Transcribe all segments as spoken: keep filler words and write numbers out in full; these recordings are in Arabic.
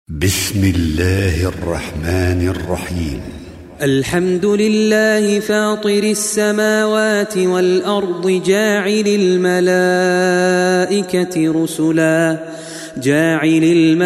بسم الله الرحمن الرحيم. الحمد لله فاطر السماوات والأرض جاعل الملائكة رسلا جاعل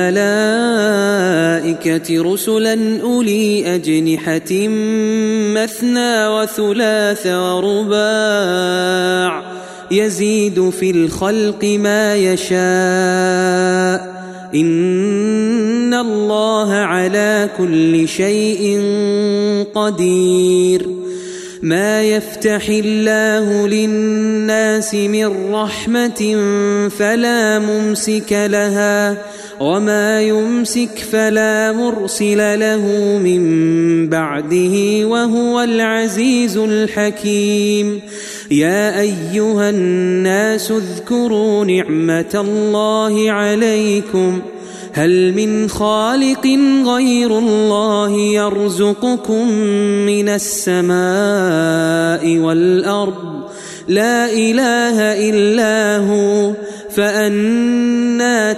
الملائكة رسلا أولي أجنحة مثنى وثلاث ورباع يزيد في الخلق ما يشاء إن الله على كل شيء قدير. ما يفتح الله للناس من رحمة فلا ممسك لها وما يمسك فلا مرسل له من بعده وهو العزيز الحكيم. يا أيها الناس اذكروا نعمة الله عليكم هل من خالق غير الله يرزقكم من السماء والأرض لا إله إلا هو فأنى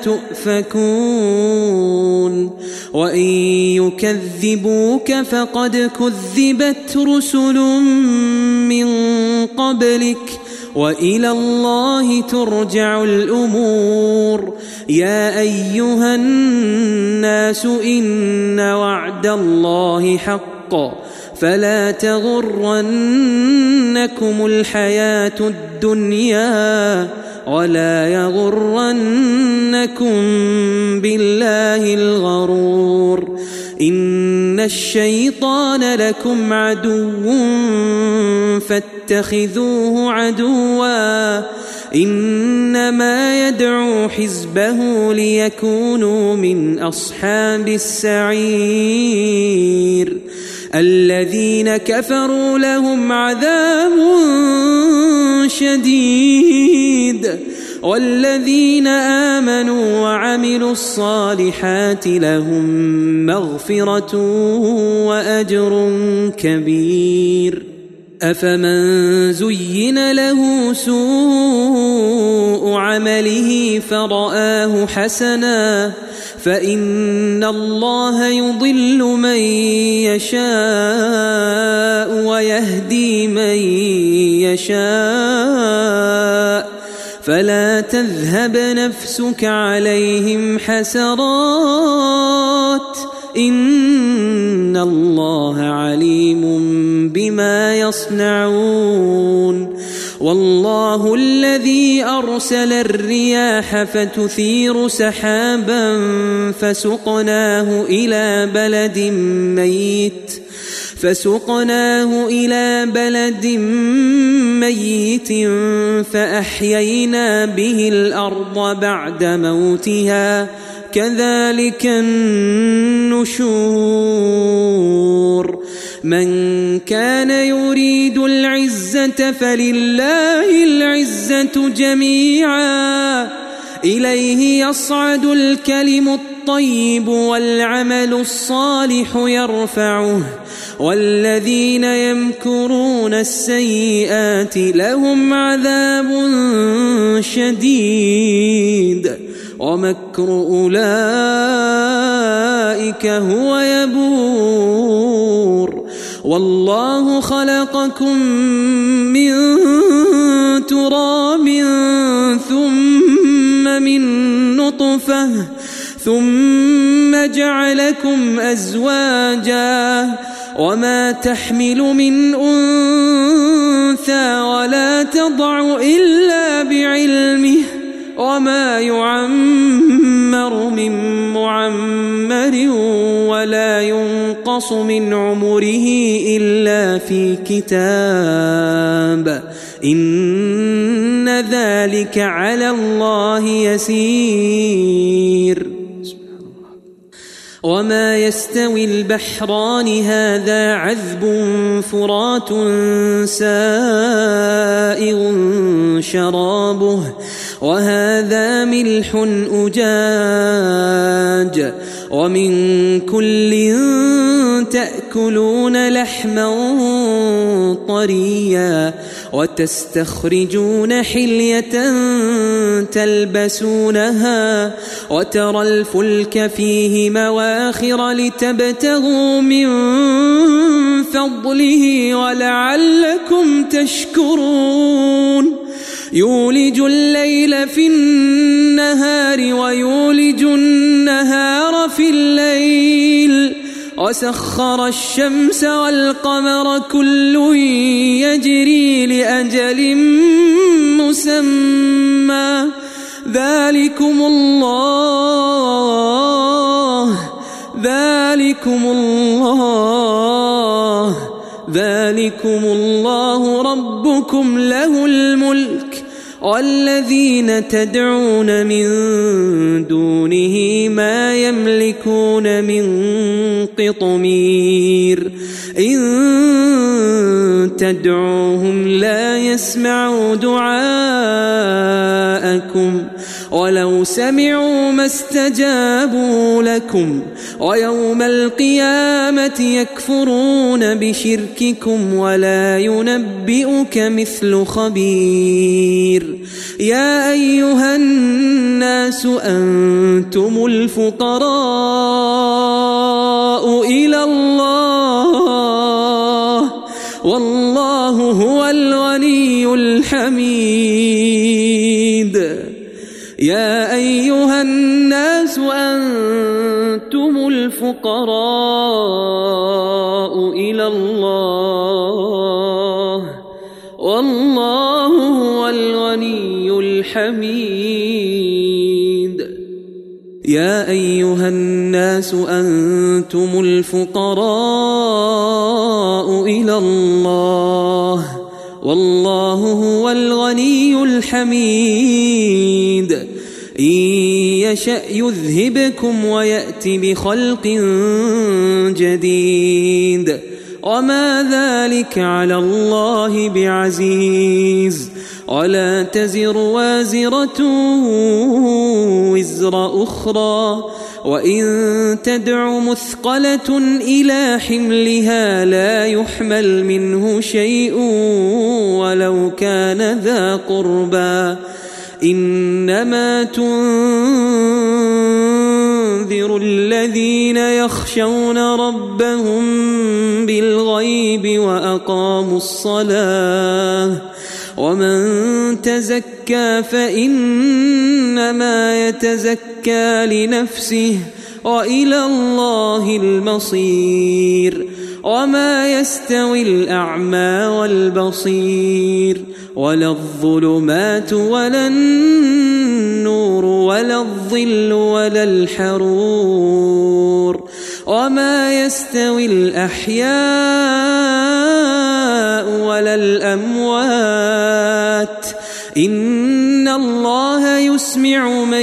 تؤفكون. وإن يكذبوك فقد كذبت رسل من قبلك وإلى الله ترجع الأمور. يا أيها الناس إن وعد الله حق فلا تغرنكم الحياة الدنيا ولا يغرنكم بالله الغرور. إن الشيطان لكم عدو فاتخذوه عدوا إنما يدعو حزبه ليكونوا من أصحاب السعير. الذين كفروا لهم عذاب شديد والذين آمنوا وعملوا الصالحات لهم مغفرة وأجر كبير. أفمن زين له سوء عمله فرآه حسنا فإن الله يضل من يشاء ويهدي من يشاء فلا تذهب نفسك عليهم حسرات إن الله عليم بما يصنعون. والله الذي أرسل الرياح فتثير سحابا فسقناه إلى بلد ميت فسقناه إلى بلد ميت فأحيينا به الأرض بعد موتها كذلك النشور. من كان يريد العزة فلله العزة جميعا إليه يصعد الكلم الطيب والعمل الصالح يرفعه والذين يمكرون السيئات لهم عذاب شديد ومكر أولئك هو يبور. والله خلقكم من تراب ثم من نطفة ثم جعلكم أزواجا وما تحمل من أنثى ولا تضع إلا بعلمه وما يعمر من معمر ولا ينقص من عمره إلا في كتاب إن ذلك على الله يسير. وما يستوي البحران هذا عذب فرات سائغ شرابه وهذا ملح أجاج ومن كل تأكلون لحما طريا وتستخرجون حلية تلبسونها وترى الفلك فيه مواخر لتبتغوا من فضله ولعلكم تشكرون يولج الليل في النهار ويولج النهار في الليل وسخر الشمس والقمر كل يجري لأجل مسمى ذلكم الله ذلكم الله ذلكم الله ربكم له الملك والذين تدعون من دونه ما يملكون من قطمير إن تدعوهم لا يسمعوا دعاءكم ولو سمعوا ما استجابوا لكم ويوم القيامة يكفرون بشرككم ولا ينبئك مثل خبير يا أيها الناس أنتم الفقراء إلى الله والله هو الغني الحميد يا أيها الناس أنتم الفقراء إلى الله والله هو الغني الحميد يا أيها الناس أنتم الفقراء إلى الله والله هو الغني الحميد إن يشأ يذهبكم ويأت بخلق جديد وما ذلك على الله بعزيز ولا تزر وازرة وزر أخرى وإن تدع مثقلة إلى حملها لا يحمل منه شيء ولو كان ذا قربى إنما تنذر الذين يخشون ربهم بالغيب وأقاموا الصلاة ومن تزكى فإنما يتزكى لنفسه وإلى الله المصير وما يستوي الأعمى والبصير ولا الظلمات ولا النور ولا الظل ولا الحرور وما يستوي الأحياء ولا الأموات إن الله يسمع من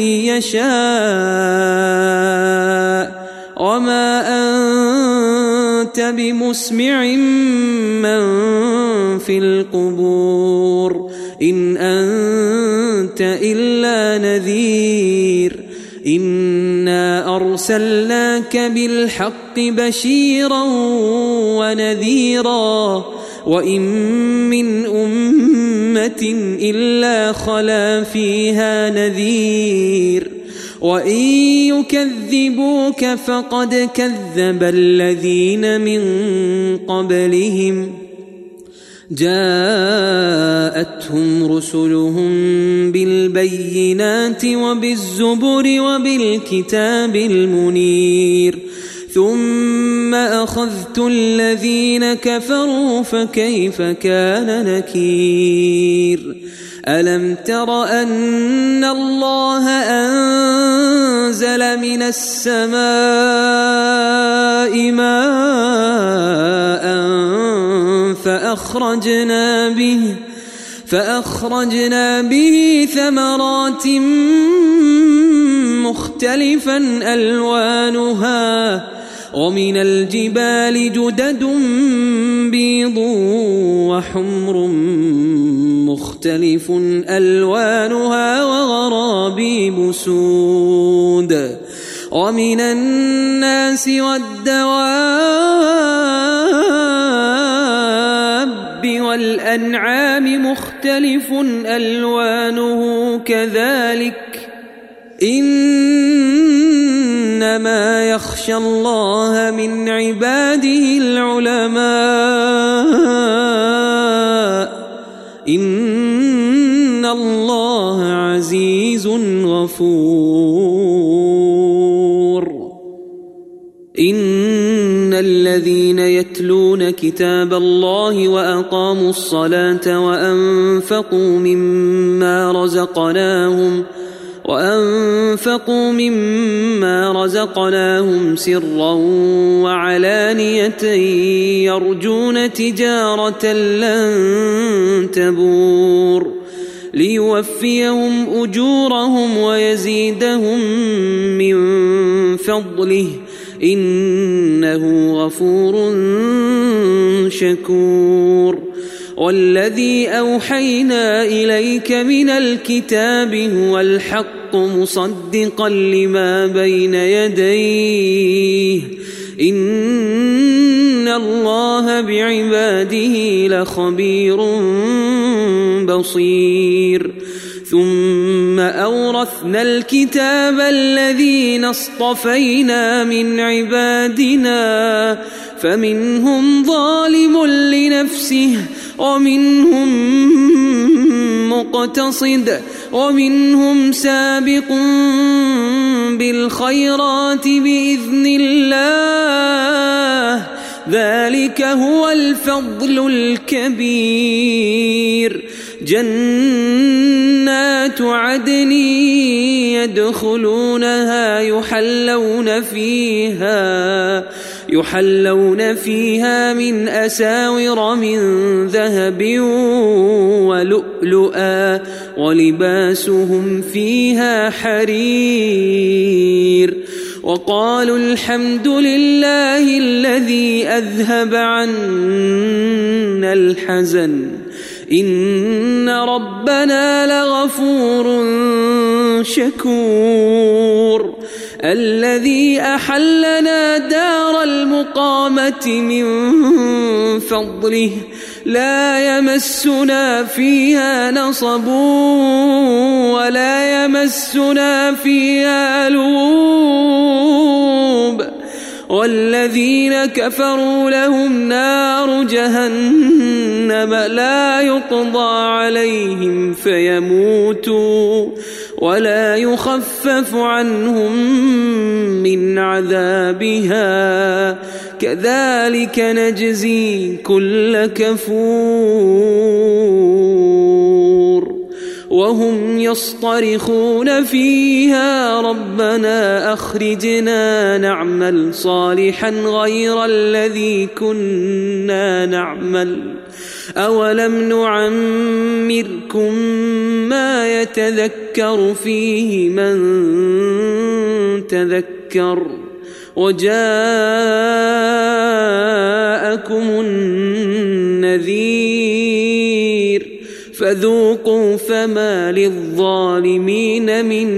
يشاء وما أنت بمسمع من في القبور إن أنت إلا نذير إنا أرسلناك بالحق بشيرا ونذيرا وإن من أمة إلا خلا فيها نذير وإن يكذبوك فقد كذب الذين من قبلهم جاءتهم رسلهم بالبينات وبالزبر وبالكتاب المنير ثم أخذت الذين كفروا فكيف كان نكير ألم تر أن الله أنزل من السماء ماء فأخرجنا به فأخرجنا به ثمرات مختلفا ألوانها ومن الجبال جدد بيض وحمر مختلف ألوانها وغرابيب سود ومن الناس والدواب والأنعام مختلف ألوانه كذلك إنما يخشى الله من عباده العلماء إن الله عزيز غفور إن الذين يتلون كتاب الله وأقاموا الصلاة وأنفقوا مما رزقناهم وأنفقوا مما رزقناهم سرا وعلانية يرجون تجارة لن تبور ليوفيهم أجورهم ويزيدهم من فضله إنه غفور شكور والذي أوحينا إليك من الكتاب هو الحق مصدقا لما بين يديه إن الله بعباده لخبير بصير ثم أورثنا الكتاب الذين اصطفينا من عبادنا فمنهم ظالم لنفسه ومنهم مقتصد ومنهم سابق بالخيرات بإذن الله ذلك هو الفضل الكبير جنات عدن يدخلونها يحلون فيها يحلون فيها من أساور من ذهب ولؤلؤا ولباسهم فيها حرير وقالوا الحمد لله الذي أذهب عنا الحزن إن ربنا لغفور شكور الذي أحلنا دار المقامة من فضله لا يمسنا فيها نصب ولا يمسنا فيها لغوب والذين كفروا لهم نار جهنم لا يقضى عليهم فيموتوا ولا يخفف عنهم من عذابها كذلك نجزي كل كفور وهم يصطرخون فيها ربنا أخرجنا نعمل صالحا غير الذي كنا نعمل أولم نعمركم ما يتذكر فيه من تذكر وجاءكم النذير فذوقوا فما للظالمين من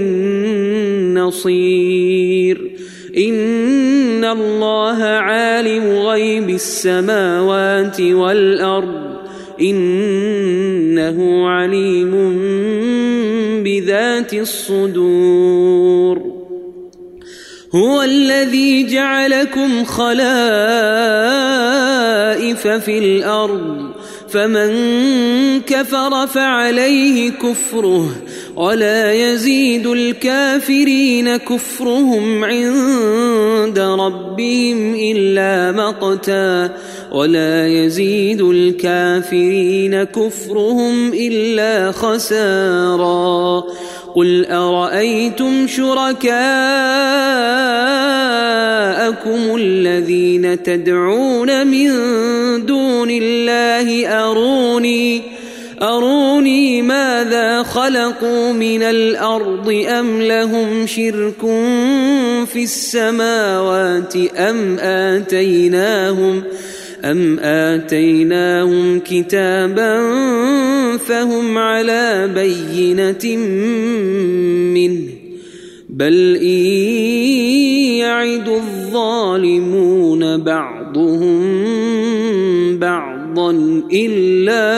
نصير إن الله عالم غيب السماوات والأرض إنه عليم بذات الصدور هو الذي جعلكم خلائف في الأرض فمن كفر فعليه كفره ولا يزيد الكافرين كفرهم عند ربهم إلا مقتا ولا يزيد الكافرين كفرهم إلا خسارا قل أرأيتم شركاءكم الذين تدعون من دون الله أروني أروني ماذا خلقوا من الأرض أم لهم شرك في السماوات أم آتيناهم أم آتيناهم كتابا فهم على بينة منه بل إن يعد الظالمون بعضهم بعضا إلا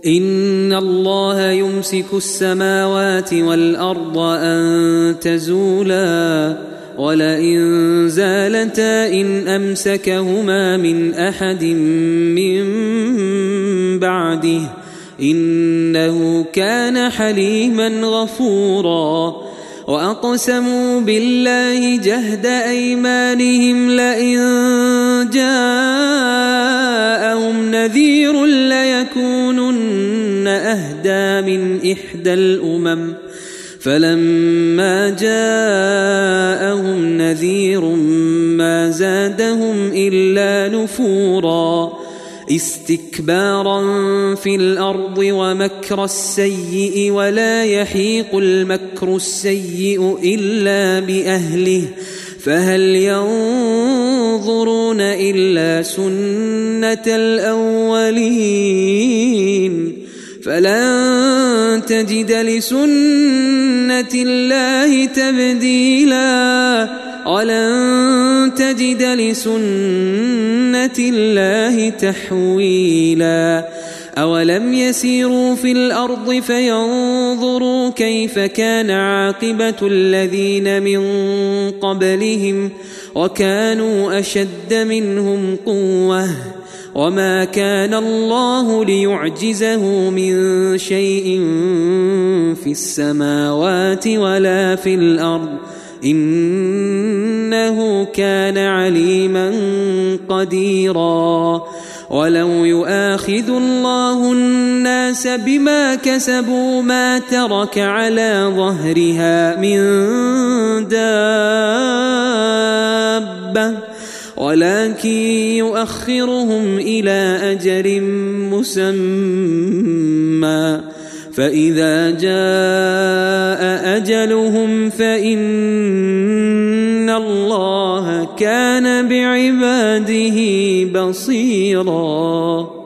إن الله يمسك السماوات والأرض أن تزولا ولئن زالتا إن أمسكهما من أحد من بعده إنه كان حليما غفورا وأقسموا بالله جهد أيمانهم لئن جاءهم نذير ليكونن أهدى من إحدى الأمم فلما جاءهم نذير ما زادهم إلا نفورا استكبارا في الأرض ومكر السيء ولا يحيق المكر السيء إلا بأهله فهل ينظرون إلا سنة الأولين فلن تجد لسنة الله تبديلا ولن تجد لسنة الله تحويلا أولم يسيروا في الأرض فينظروا كيف كان عاقبة الذين من قبلهم وكانوا أشد منهم قوة وما كان الله ليعجزه من شيء في السماوات ولا في الأرض إنه كان عليما قديرا ولو يؤاخذ الله الناس بما كسبوا ما ترك على ظهرها من دابة ولكن يؤخرهم إلى أجل مسمى فإذا جاء أجلهم فإن الله كان بعباده بصيراً